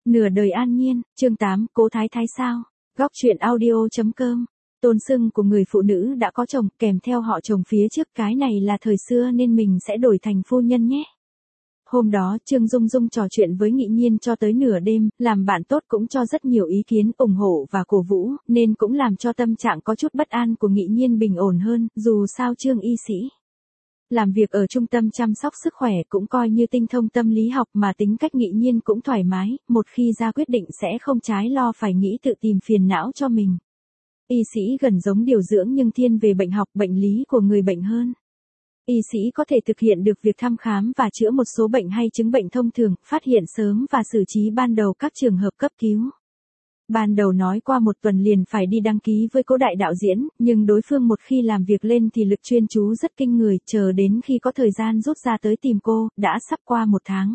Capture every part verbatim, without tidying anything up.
Nửa đời an nhiên, chương tám, Cố Thái Thái sao? Góc truyện audio.com. Tôn xưng của người phụ nữ đã có chồng, kèm theo họ chồng phía trước, cái này là thời xưa nên mình sẽ đổi thành phu nhân nhé. Hôm đó Trương Dung Dung trò chuyện với Nghị Nhiên cho tới nửa đêm, làm bạn tốt cũng cho rất nhiều ý kiến ủng hộ và cổ vũ, nên cũng làm cho tâm trạng có chút bất an của Nghị Nhiên bình ổn hơn, dù sao Trương y sĩ làm việc ở trung tâm chăm sóc sức khỏe cũng coi như tinh thông tâm lý học, mà tính cách Nghị Nhiên cũng thoải mái, một khi ra quyết định sẽ không trái lo phải nghĩ tự tìm phiền não cho mình. Y sĩ gần giống điều dưỡng nhưng thiên về bệnh học, bệnh lý của người bệnh hơn. Y sĩ có thể thực hiện được việc thăm khám và chữa một số bệnh hay chứng bệnh thông thường, phát hiện sớm và xử trí ban đầu các trường hợp cấp cứu. Ban đầu nói qua một tuần liền phải đi đăng ký với Cố đại đạo diễn, nhưng đối phương một khi làm việc lên thì lực chuyên chú rất kinh người, chờ đến khi có thời gian rút ra tới tìm cô, đã sắp qua một tháng.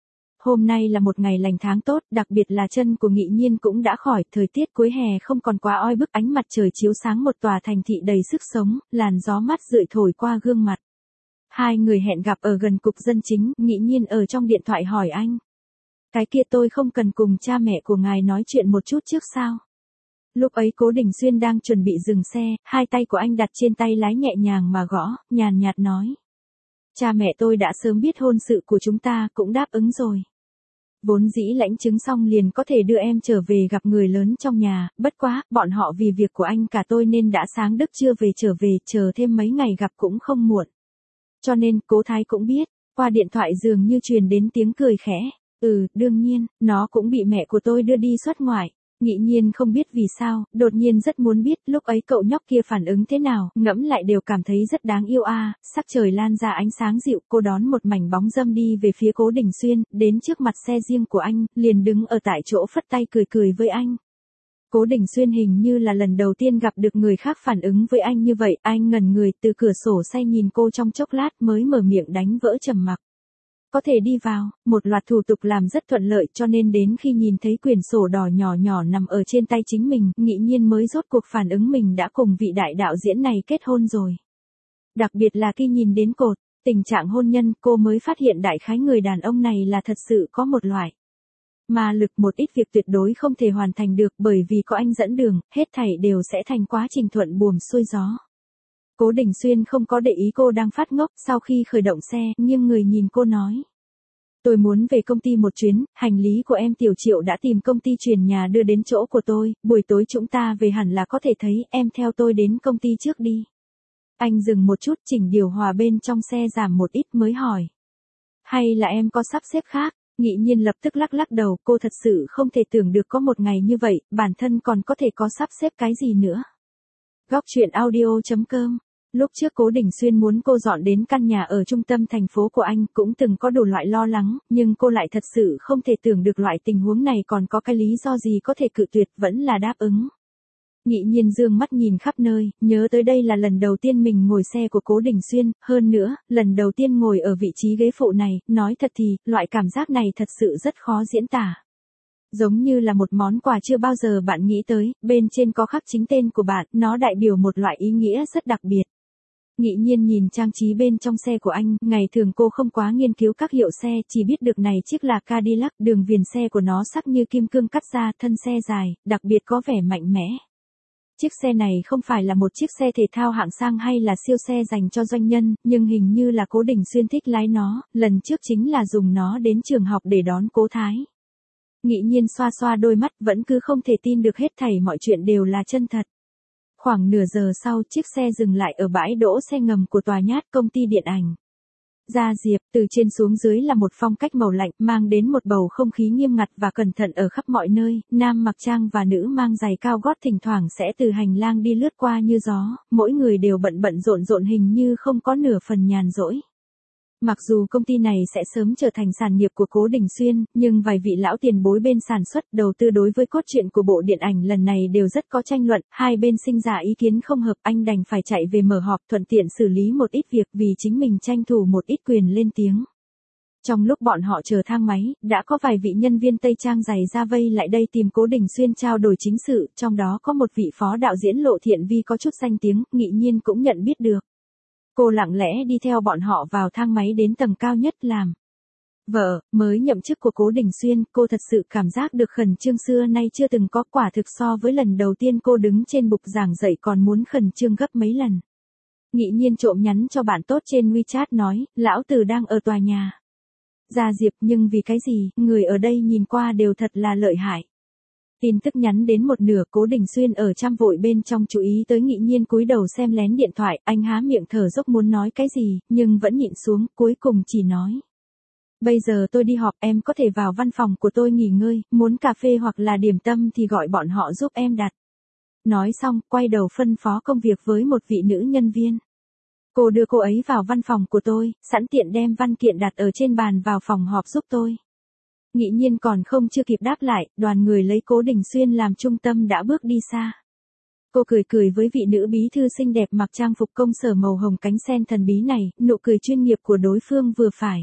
Hôm nay là một ngày lành tháng tốt, đặc biệt là chân của Nghị Nhiên cũng đã khỏi, thời tiết cuối hè không còn quá oi bức, ánh mặt trời chiếu sáng một tòa thành thị đầy sức sống, làn gió mát rượi thổi qua gương mặt. Hai người hẹn gặp ở gần cục dân chính, Nghị Nhiên ở trong điện thoại hỏi anh. Cái kia tôi không cần cùng cha mẹ của ngài nói chuyện một chút trước sao? Lúc ấy Cố Đình Xuyên đang chuẩn bị dừng xe, hai tay của anh đặt trên tay lái nhẹ nhàng mà gõ, nhàn nhạt nói. Cha mẹ tôi đã sớm biết hôn sự của chúng ta, cũng đáp ứng rồi. Vốn dĩ lãnh chứng xong liền có thể đưa em trở về gặp người lớn trong nhà, bất quá, bọn họ vì việc của anh cả tôi nên đã sáng đức chưa về trở về, chờ thêm mấy ngày gặp cũng không muộn. Cho nên, Cố Thái cũng biết, qua điện thoại dường như truyền đến tiếng cười khẽ. Ừ, đương nhiên, nó cũng bị mẹ của tôi đưa đi xuất ngoại. Nghị Nhiên không biết vì sao, đột nhiên rất muốn biết lúc ấy cậu nhóc kia phản ứng thế nào, ngẫm lại đều cảm thấy rất đáng yêu a. À. Sắc trời lan ra ánh sáng dịu, cô đón một mảnh bóng dâm đi về phía Cố Đình Xuyên, đến trước mặt xe riêng của anh, liền đứng ở tại chỗ phất tay cười cười với anh. Cố Đình Xuyên hình như là lần đầu tiên gặp được người khác phản ứng với anh như vậy, anh ngẩn người từ cửa sổ xe nhìn cô trong chốc lát mới mở miệng đánh vỡ trầm mặc. Có thể đi vào, một loạt thủ tục làm rất thuận lợi, cho nên đến khi nhìn thấy quyển sổ đỏ nhỏ nhỏ nằm ở trên tay chính mình, Nghị Nhiên mới rốt cuộc phản ứng mình đã cùng vị đại đạo diễn này kết hôn rồi. Đặc biệt là khi nhìn đến cột, tình trạng hôn nhân, cô mới phát hiện đại khái người đàn ông này là thật sự có một loại mà lực, một ít việc tuyệt đối không thể hoàn thành được, bởi vì có anh dẫn đường, hết thảy đều sẽ thành quá trình thuận buồm xuôi gió. Cố Đình Xuyên không có để ý cô đang phát ngốc, sau khi khởi động xe, nghiêng người nhìn cô nói. Tôi muốn về công ty một chuyến, hành lý của em Tiểu Triệu đã tìm công ty chuyển nhà đưa đến chỗ của tôi, buổi tối chúng ta về hẳn là có thể thấy, em theo tôi đến công ty trước đi. Anh dừng một chút, chỉnh điều hòa bên trong xe giảm một ít mới hỏi. Hay là em có sắp xếp khác? Nghị Nhiên lập tức lắc lắc đầu, cô thật sự không thể tưởng được có một ngày như vậy, bản thân còn có thể có sắp xếp cái gì nữa. Góc truyện audio.com. Lúc trước Cố Đình Xuyên muốn cô dọn đến căn nhà ở trung tâm thành phố của anh, cũng từng có đủ loại lo lắng, nhưng cô lại thật sự không thể tưởng được loại tình huống này còn có cái lý do gì có thể cự tuyệt, vẫn là đáp ứng. Nghị Nhiên dương mắt nhìn khắp nơi, nhớ tới đây là lần đầu tiên mình ngồi xe của Cố Đình Xuyên, hơn nữa, lần đầu tiên ngồi ở vị trí ghế phụ này, nói thật thì, loại cảm giác này thật sự rất khó diễn tả. Giống như là một món quà chưa bao giờ bạn nghĩ tới, bên trên có khắc chính tên của bạn, nó đại biểu một loại ý nghĩa rất đặc biệt. Nghị Nhiên nhìn trang trí bên trong xe của anh, ngày thường cô không quá nghiên cứu các hiệu xe, chỉ biết được này chiếc là Cadillac, đường viền xe của nó sắc như kim cương cắt ra, thân xe dài, đặc biệt có vẻ mạnh mẽ. Chiếc xe này không phải là một chiếc xe thể thao hạng sang hay là siêu xe dành cho doanh nhân, nhưng hình như là Cố Đình Xuyên thích lái nó, lần trước chính là dùng nó đến trường học để đón Cố Thái. Nghị Nhiên xoa xoa đôi mắt, vẫn cứ không thể tin được hết thảy mọi chuyện đều là chân thật. Khoảng nửa giờ sau, chiếc xe dừng lại ở bãi đỗ xe ngầm của tòa nhát công ty điện ảnh. Gia Diệp, từ trên xuống dưới là một phong cách màu lạnh, mang đến một bầu không khí nghiêm ngặt và cẩn thận ở khắp mọi nơi, nam mặc trang và nữ mang giày cao gót thỉnh thoảng sẽ từ hành lang đi lướt qua như gió, mỗi người đều bận bận rộn rộn hình như không có nửa phần nhàn rỗi. Mặc dù công ty này sẽ sớm trở thành sản nghiệp của Cố Đình Xuyên, nhưng vài vị lão tiền bối bên sản xuất đầu tư đối với cốt truyện của bộ điện ảnh lần này đều rất có tranh luận, hai bên sinh ra ý kiến không hợp, anh đành phải chạy về mở họp thuận tiện xử lý một ít việc vì chính mình tranh thủ một ít quyền lên tiếng. Trong lúc bọn họ chờ thang máy, đã có vài vị nhân viên Tây Trang giày da vây lại đây tìm Cố Đình Xuyên trao đổi chính sự, trong đó có một vị phó đạo diễn Lộ Thiện Vi có chút danh tiếng, Nghị Nhiên cũng nhận biết được. Cô lặng lẽ đi theo bọn họ vào thang máy đến tầng cao nhất làm Vợ, mới nhậm chức của Cố Đình Xuyên, cô thật sự cảm giác được khẩn trương xưa nay chưa từng có, quả thực so với lần đầu tiên cô đứng trên bục giảng dạy còn muốn khẩn trương gấp mấy lần. Nghị Nhiên trộm nhắn cho bạn tốt trên WeChat nói, lão tử đang ở tòa nhà Gia Diệp, nhưng vì cái gì, người ở đây nhìn qua đều thật là lợi hại. Tin tức nhắn đến một nửa, Cố Đình Xuyên ở trăm vội bên trong chú ý tới Nghị Nhiên cúi đầu xem lén điện thoại, anh há miệng thở dốc muốn nói cái gì, nhưng vẫn nhịn xuống, cuối cùng chỉ nói. Bây giờ tôi đi họp, em có thể vào văn phòng của tôi nghỉ ngơi, muốn cà phê hoặc là điểm tâm thì gọi bọn họ giúp em đặt. Nói xong, quay đầu phân phó công việc với một vị nữ nhân viên. Cô đưa cô ấy vào văn phòng của tôi, sẵn tiện đem văn kiện đặt ở trên bàn vào phòng họp giúp tôi. Nghị Nhiên còn không chưa kịp đáp lại, đoàn người lấy Cố Đình Xuyên làm trung tâm đã bước đi xa. Cô cười cười với vị nữ bí thư xinh đẹp mặc trang phục công sở màu hồng cánh sen thần bí này, nụ cười chuyên nghiệp của đối phương vừa phải.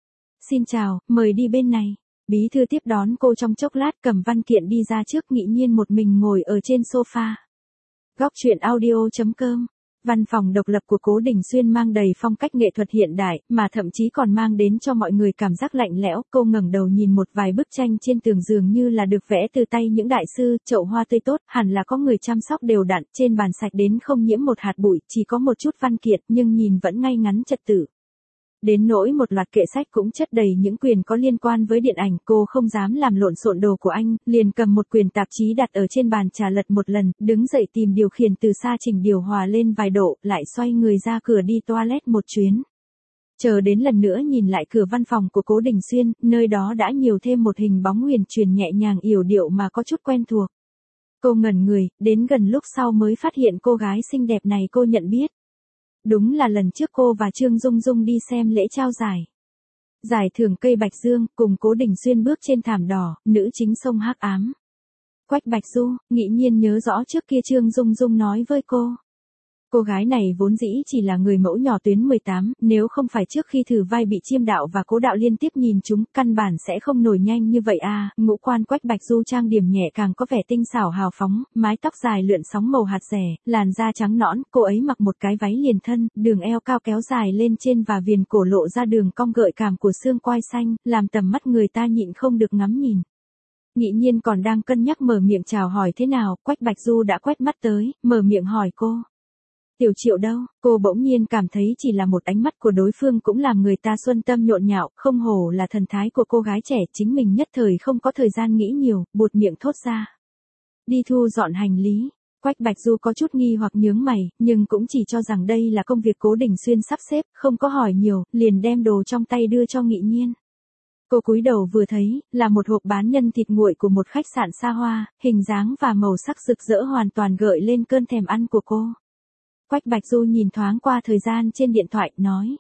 Xin chào, mời đi bên này. Bí thư tiếp đón cô trong chốc lát, cầm văn kiện đi ra trước. Nghị Nhiên một mình ngồi ở trên sofa. Góc truyện audio chấm com. Văn phòng độc lập của Cố Đình Xuyên mang đầy phong cách nghệ thuật hiện đại, mà thậm chí còn mang đến cho mọi người cảm giác lạnh lẽo. Cô ngẩng đầu nhìn một vài bức tranh trên tường dường như là được vẽ từ tay những đại sư, chậu hoa tươi tốt, hẳn là có người chăm sóc đều đặn, trên bàn sạch đến không nhiễm một hạt bụi, chỉ có một chút văn kiện nhưng nhìn vẫn ngay ngắn trật tự. Đến nỗi một loạt kệ sách cũng chất đầy những quyền có liên quan với điện ảnh, cô không dám làm lộn xộn đồ của anh, liền cầm một quyển tạp chí đặt ở trên bàn trà lật một lần, đứng dậy tìm điều khiển từ xa chỉnh điều hòa lên vài độ, lại xoay người ra cửa đi toilet một chuyến. Chờ đến lần nữa nhìn lại cửa văn phòng của Cố Đình Xuyên, nơi đó đã nhiều thêm một hình bóng huyền truyền nhẹ nhàng yểu điệu mà có chút quen thuộc. Cô ngẩn người, đến gần lúc sau mới phát hiện cô gái xinh đẹp này cô nhận biết. Đúng là lần trước cô và Trương Dung Dung đi xem lễ trao giải. Giải thưởng cây Bạch Dương, cùng Cố Đình Xuyên bước trên thảm đỏ, nữ chính sông hắc ám. Quách Bạch Du, Nghị Nhiên nhớ rõ trước kia Trương Dung Dung nói với cô. Cô gái này vốn dĩ chỉ là người mẫu nhỏ tuyến mười tám, nếu không phải trước khi thử vai bị Chiêm Đạo và Cố Đạo liên tiếp nhìn chúng, căn bản sẽ không nổi nhanh như vậy à. Ngũ quan Quách Bạch Du trang điểm nhẹ càng có vẻ tinh xảo hào phóng, mái tóc dài lượn sóng màu hạt rẻ, làn da trắng nõn, cô ấy mặc một cái váy liền thân, đường eo cao kéo dài lên trên và viền cổ lộ ra đường cong gợi cảm của xương quai xanh, làm tầm mắt người ta nhịn không được ngắm nhìn. Nghị Nhiên còn đang cân nhắc mở miệng chào hỏi thế nào, Quách Bạch Du đã quét mắt tới, mở miệng hỏi cô. Tiểu Triệu đâu? Cô bỗng nhiên cảm thấy chỉ là một ánh mắt của đối phương cũng làm người ta xuân tâm nhộn nhạo, không hổ là thần thái của cô gái trẻ, chính mình nhất thời không có thời gian nghĩ nhiều, buột miệng thốt ra. Đi thu dọn hành lý. Quách Bạch Du có chút nghi hoặc nhướng mày, nhưng cũng chỉ cho rằng đây là công việc Cố Đình Xuyên sắp xếp, không có hỏi nhiều, liền đem đồ trong tay đưa cho Nghị Nhiên. Cô cúi đầu vừa thấy, là một hộp bán nhân thịt nguội của một khách sạn xa hoa, hình dáng và màu sắc rực rỡ hoàn toàn gợi lên cơn thèm ăn của cô. Quách Bạch Du nhìn thoáng qua thời gian trên điện thoại, nói.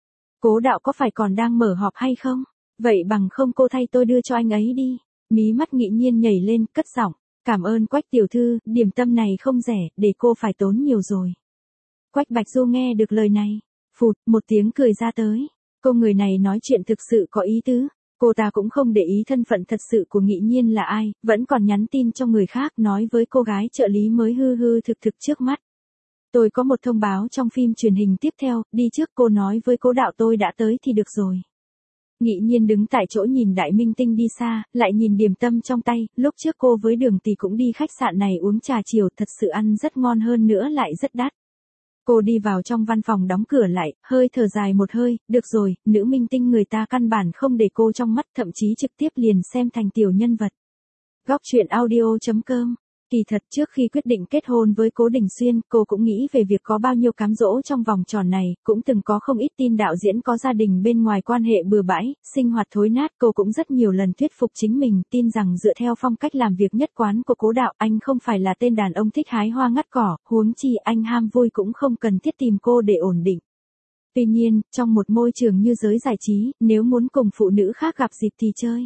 Cố Đạo có phải còn đang mở họp hay không? Vậy bằng không cô thay tôi đưa cho anh ấy đi. Mí mắt Nghị Nhiên nhảy lên, cất giọng. Cảm ơn Quách tiểu thư, điểm tâm này không rẻ, để cô phải tốn nhiều rồi. Quách Bạch Du nghe được lời này. Phụt, một tiếng cười ra tới. Cô người này nói chuyện thực sự có ý tứ. Cô ta cũng không để ý thân phận thật sự của Nghị Nhiên là ai, vẫn còn nhắn tin cho người khác nói với cô gái trợ lý mới hư hư thực thực trước mắt. Tôi có một thông báo trong phim truyền hình tiếp theo, đi trước cô nói với Cố Đạo tôi đã tới thì được rồi. Nghị Nhiên đứng tại chỗ nhìn đại minh tinh đi xa, lại nhìn điểm tâm trong tay, lúc trước cô với Đường Tỷ cũng đi khách sạn này uống trà chiều, thật sự ăn rất ngon hơn nữa lại rất đắt. Cô đi vào trong văn phòng đóng cửa lại, hơi thở dài một hơi, được rồi, nữ minh tinh người ta căn bản không để cô trong mắt, thậm chí trực tiếp liền xem thành tiểu nhân vật. Góc truyện audio chấm com. Kỳ thật trước khi quyết định kết hôn với Cố Đình Xuyên, cô cũng nghĩ về việc có bao nhiêu cám dỗ trong vòng tròn này, cũng từng có không ít tin đạo diễn có gia đình bên ngoài quan hệ bừa bãi, sinh hoạt thối nát, cô cũng rất nhiều lần thuyết phục chính mình, tin rằng dựa theo phong cách làm việc nhất quán của Cố Đạo, anh không phải là tên đàn ông thích hái hoa ngắt cỏ, huống chi anh ham vui cũng không cần thiết tìm cô để ổn định. Tuy nhiên, trong một môi trường như giới giải trí, nếu muốn cùng phụ nữ khác gặp dịp thì chơi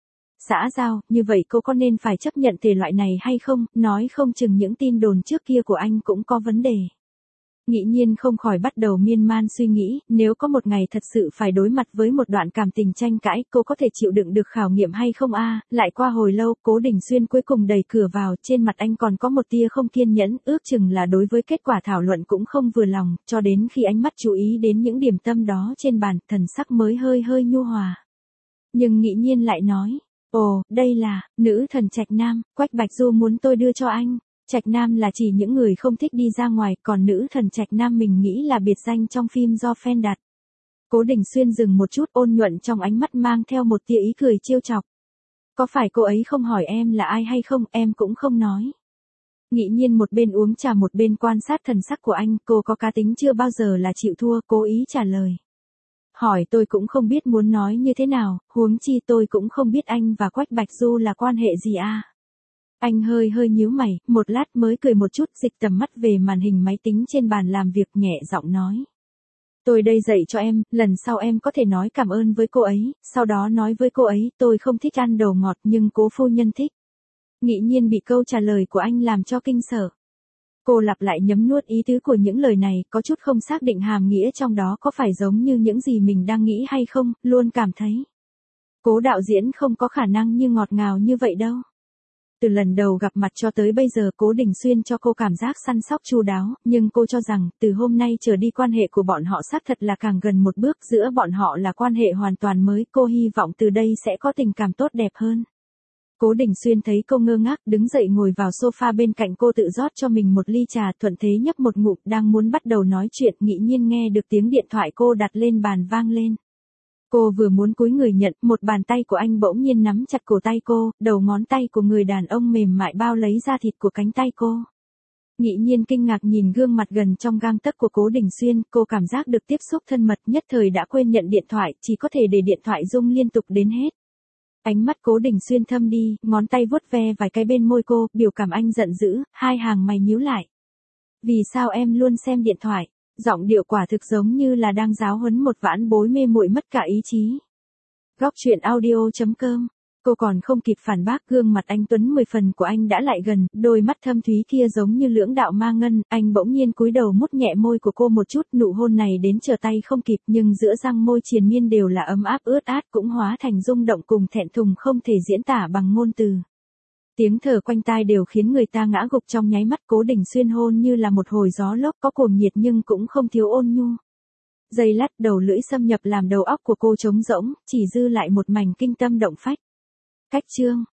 xã giao, như vậy cô có nên phải chấp nhận thể loại này hay không, nói không chừng những tin đồn trước kia của anh cũng có vấn đề. Nghị Nhiên không khỏi bắt đầu miên man suy nghĩ, nếu có một ngày thật sự phải đối mặt với một đoạn cảm tình tranh cãi, cô có thể chịu đựng được khảo nghiệm hay không a? Lại qua hồi lâu, Cố Đình Xuyên cuối cùng đẩy cửa vào, trên mặt anh còn có một tia không kiên nhẫn, ước chừng là đối với kết quả thảo luận cũng không vừa lòng, cho đến khi ánh mắt chú ý đến những điểm tâm đó trên bàn, thần sắc mới hơi hơi nhu hòa. Nhưng nghĩ nhiên lại nói, ồ, đây là, nữ thần Trạch Nam, Quách Bạch Du muốn tôi đưa cho anh. Trạch Nam là chỉ những người không thích đi ra ngoài, còn nữ thần Trạch Nam mình nghĩ là biệt danh trong phim do fan đặt. Cố Đình Xuyên dừng một chút, ôn nhuận trong ánh mắt mang theo một tia ý cười trêu chọc. Có phải cô ấy không hỏi em là ai hay không, em cũng không nói. Nghĩ nhiên một bên uống trà một bên quan sát thần sắc của anh, cô có cá tính chưa bao giờ là chịu thua, cố ý trả lời. Hỏi tôi cũng không biết muốn nói như thế nào, huống chi tôi cũng không biết anh và Quách Bạch Du là quan hệ gì à. Anh hơi hơi nhíu mày, một lát mới cười một chút, dịch tầm mắt về màn hình máy tính trên bàn làm việc, nhẹ giọng nói. Tôi đây dạy cho em, lần sau em có thể nói cảm ơn với cô ấy, sau đó nói với cô ấy, tôi không thích ăn đồ ngọt nhưng cố phu nhân thích. Nghĩ nhiên bị câu trả lời của anh làm cho kinh sợ. Cô lặp lại nhấm nuốt ý tứ của những lời này, có chút không xác định hàm nghĩa trong đó có phải giống như những gì mình đang nghĩ hay không, luôn cảm thấy. Cố đạo diễn không có khả năng như ngọt ngào như vậy đâu. Từ lần đầu gặp mặt cho tới bây giờ Cố Đình Xuyên cho cô cảm giác săn sóc chu đáo, nhưng cô cho rằng, từ hôm nay trở đi quan hệ của bọn họ xác thật là càng gần một bước, giữa bọn họ là quan hệ hoàn toàn mới, cô hy vọng từ đây sẽ có tình cảm tốt đẹp hơn. Cố Đình Xuyên thấy cô ngơ ngác, đứng dậy ngồi vào sofa bên cạnh cô, tự rót cho mình một ly trà, thuận thế nhấp một ngụm, đang muốn bắt đầu nói chuyện, nghĩ nhiên nghe được tiếng điện thoại cô đặt lên bàn vang lên. Cô vừa muốn cúi người nhận, một bàn tay của anh bỗng nhiên nắm chặt cổ tay cô, đầu ngón tay của người đàn ông mềm mại bao lấy da thịt của cánh tay cô. Nghĩ nhiên kinh ngạc nhìn gương mặt gần trong gang tấc của Cố Đình Xuyên, cô cảm giác được tiếp xúc thân mật, nhất thời đã quên nhận điện thoại, chỉ có thể để điện thoại rung liên tục đến hết. Ánh mắt Cố Đình Xuyên thâm đi, ngón tay vuốt ve vài cái bên môi cô, biểu cảm anh giận dữ, hai hàng mày nhíu lại. Vì sao em luôn xem điện thoại? Giọng điệu quả thực giống như là đang giáo huấn một vãn bối mê muội mất cả ý chí. Góc truyện audio chấm com. Cô còn không kịp phản bác, gương mặt anh tuấn mười phần của anh đã lại gần, đôi mắt thâm thúy kia giống như lưỡng đạo ma ngân, anh bỗng nhiên cúi đầu mút nhẹ môi của cô một chút, nụ hôn này đến trở tay không kịp, nhưng giữa răng môi triền miên đều là ấm áp ướt át, cũng hóa thành rung động cùng thẹn thùng không thể diễn tả bằng ngôn từ. Tiếng thở quanh tai đều khiến người ta ngã gục trong nháy mắt. Cố Đình Xuyên hôn như là một hồi gió lốc, có cuồng nhiệt nhưng cũng không thiếu ôn nhu. Giây lát đầu lưỡi xâm nhập làm đầu óc của cô trống rỗng, chỉ dư lại một mảnh kinh tâm động phách. Cách chương